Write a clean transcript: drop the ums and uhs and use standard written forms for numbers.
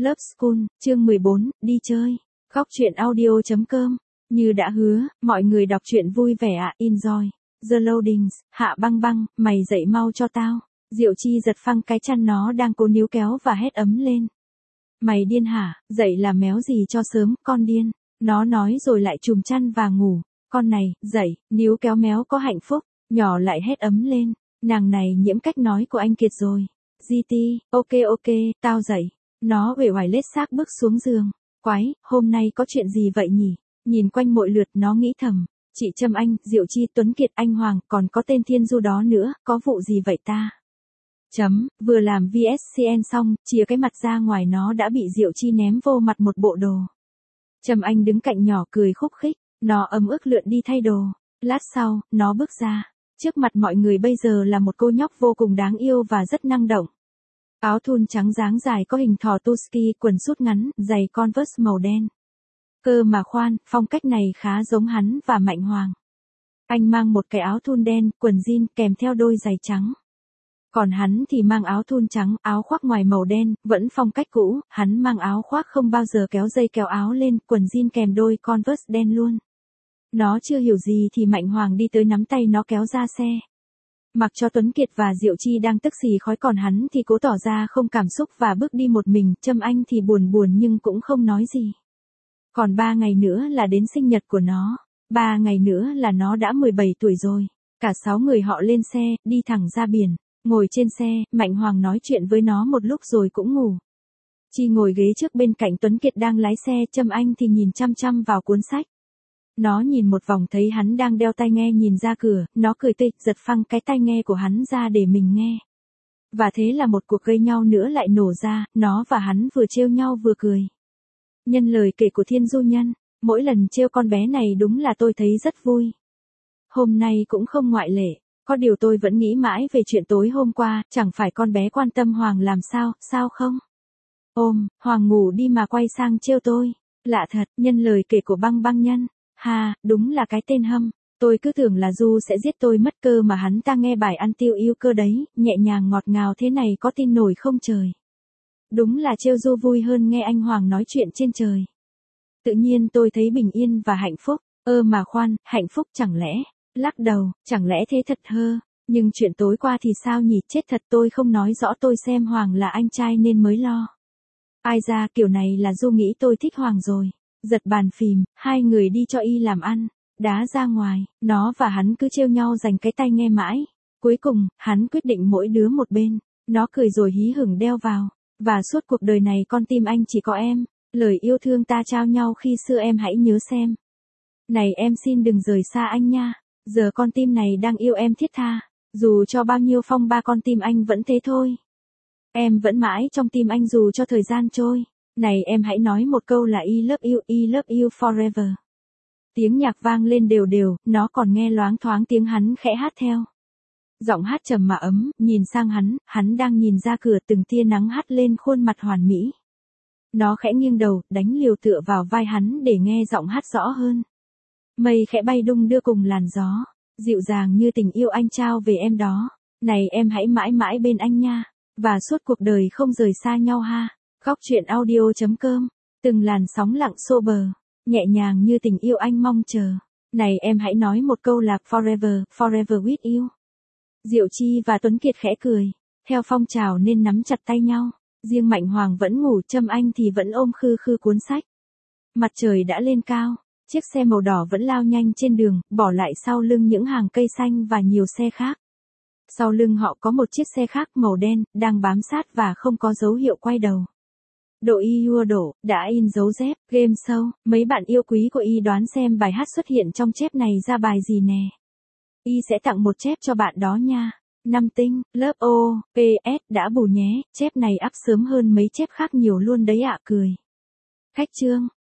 Love School, chương 14, đi chơi. Góc truyện audio.com. Như đã hứa, mọi người đọc truyện vui vẻ ạ, enjoy. The Loadings, Hạ Băng Băng, mày dậy mau cho tao. Diệu Chi giật phăng cái chăn nó đang cố níu kéo và hét ấm lên. Mày điên hả, dậy làm méo gì cho sớm, con điên. Nó nói rồi lại trùm chăn và ngủ. Con này, dậy, níu kéo méo có hạnh phúc. Nhỏ lại hét ấm lên. Nàng này nhiễm cách nói của anh Kiệt rồi. GT, ok, tao dậy. Nó uể oải lết xác bước xuống giường. Quái, hôm nay có chuyện gì vậy nhỉ? Nhìn quanh mọi lượt nó nghĩ thầm. Chị Trâm Anh, Diệu Chi, Tuấn Kiệt, anh Hoàng, còn có tên Thiên Du đó nữa, có vụ gì vậy ta? Vừa làm VSCN xong, chìa cái mặt ra ngoài nó đã bị Diệu Chi ném vô mặt một bộ đồ. Trâm Anh đứng cạnh nhỏ cười khúc khích, nó ấm ức lượn đi thay đồ. Lát sau, nó bước ra. Trước mặt mọi người bây giờ là một cô nhóc vô cùng đáng yêu và rất năng động. Áo thun trắng dáng dài có hình thỏ Tusky, quần sút ngắn, giày Converse màu đen. Cơ mà khoan, phong cách này khá giống hắn và Mạnh Hoàng. Anh mang một cái áo thun đen, quần jean kèm theo đôi giày trắng. Còn hắn thì mang áo thun trắng, áo khoác ngoài màu đen, vẫn phong cách cũ, hắn mang áo khoác không bao giờ kéo dây kéo áo lên, quần jean kèm đôi Converse đen luôn. Nó chưa hiểu gì thì Mạnh Hoàng đi tới nắm tay nó kéo ra xe. Mặc cho Tuấn Kiệt và Diệu Chi đang tức xì khói còn hắn thì cố tỏ ra không cảm xúc và bước đi một mình, Trâm Anh thì buồn nhưng cũng không nói gì. Còn 3 ngày nữa là đến sinh nhật của nó, 3 ngày nữa là nó đã 17 tuổi rồi. Cả 6 người họ lên xe, đi thẳng ra biển, ngồi trên xe, Mạnh Hoàng nói chuyện với nó một lúc rồi cũng ngủ. Chi ngồi ghế trước bên cạnh Tuấn Kiệt đang lái xe, Trâm Anh thì nhìn chăm chăm vào cuốn sách. Nó nhìn một vòng thấy hắn đang đeo tai nghe nhìn ra cửa, nó cười tươi, giật phăng cái tai nghe của hắn ra để mình nghe. Và thế là một cuộc gây nhau nữa lại nổ ra, nó và hắn vừa trêu nhau vừa cười. Nhân lời kể của Thiên Du Nhân, mỗi lần trêu con bé này đúng là tôi thấy rất vui. Hôm nay cũng không ngoại lệ, có điều tôi vẫn nghĩ mãi về chuyện tối hôm qua, chẳng phải con bé quan tâm Hoàng làm sao không? Hoàng ngủ đi mà quay sang trêu tôi. Lạ thật, nhân lời kể của Băng Băng Nhân. Ha, đúng là cái tên hâm. Tôi cứ tưởng là Du sẽ giết tôi mất cơ mà hắn ta nghe bài Ăn Tiêu Yêu Cơ đấy, nhẹ nhàng ngọt ngào thế này có tin nổi không trời. Đúng là trêu Du vui hơn nghe anh Hoàng nói chuyện trên trời. Tự nhiên tôi thấy bình yên và hạnh phúc. Mà khoan, hạnh phúc chẳng lẽ? Lắc đầu, chẳng lẽ thế thật hơ? Nhưng chuyện tối qua thì sao nhỉ, chết thật tôi không nói rõ tôi xem Hoàng là anh trai nên mới lo. Ai ra kiểu này là Du nghĩ tôi thích Hoàng rồi. Giật bàn phím, hai người đi cho y làm ăn, đá ra ngoài, nó và hắn cứ trêu nhau giành cái tai nghe mãi. Cuối cùng, hắn quyết định mỗi đứa một bên, nó cười rồi hí hửng đeo vào. Và suốt cuộc đời này con tim anh chỉ có em, lời yêu thương ta trao nhau khi xưa em hãy nhớ xem. Này em xin đừng rời xa anh nha, giờ con tim này đang yêu em thiết tha, dù cho bao nhiêu phong ba con tim anh vẫn thế thôi. Em vẫn mãi trong tim anh dù cho thời gian trôi. Này em hãy nói một câu là I love you forever. Tiếng nhạc vang lên đều đều, nó còn nghe loáng thoáng tiếng hắn khẽ hát theo. Giọng hát trầm mà ấm, nhìn sang hắn đang nhìn ra cửa từng tia nắng hắt lên khuôn mặt hoàn mỹ. Nó khẽ nghiêng đầu, đánh liều tựa vào vai hắn để nghe giọng hát rõ hơn. Mây khẽ bay đung đưa cùng làn gió, dịu dàng như tình yêu anh trao về em đó. Này em hãy mãi mãi bên anh nha, và suốt cuộc đời không rời xa nhau ha. Góc truyện audio.com, từng làn sóng lặng xô bờ, nhẹ nhàng như tình yêu anh mong chờ. Này em hãy nói một câu là forever with you. Diệu Chi và Tuấn Kiệt khẽ cười, theo phong trào nên nắm chặt tay nhau. Riêng Mạnh Hoàng vẫn ngủ, Trâm Anh thì vẫn ôm khư cuốn sách. Mặt trời đã lên cao, chiếc xe màu đỏ vẫn lao nhanh trên đường, bỏ lại sau lưng những hàng cây xanh và nhiều xe khác. Sau lưng họ có một chiếc xe khác màu đen, đang bám sát và không có dấu hiệu quay đầu. Độ y vua đổ, đã in dấu dép, game show, mấy bạn yêu quý của y đoán xem bài hát xuất hiện trong chép này ra bài gì nè. Y sẽ tặng một chép cho bạn đó nha. 5 tinh, lớp O, PS, đã bù nhé, chép này up sớm hơn mấy chép khác nhiều luôn đấy ạ, cười. Khách trương.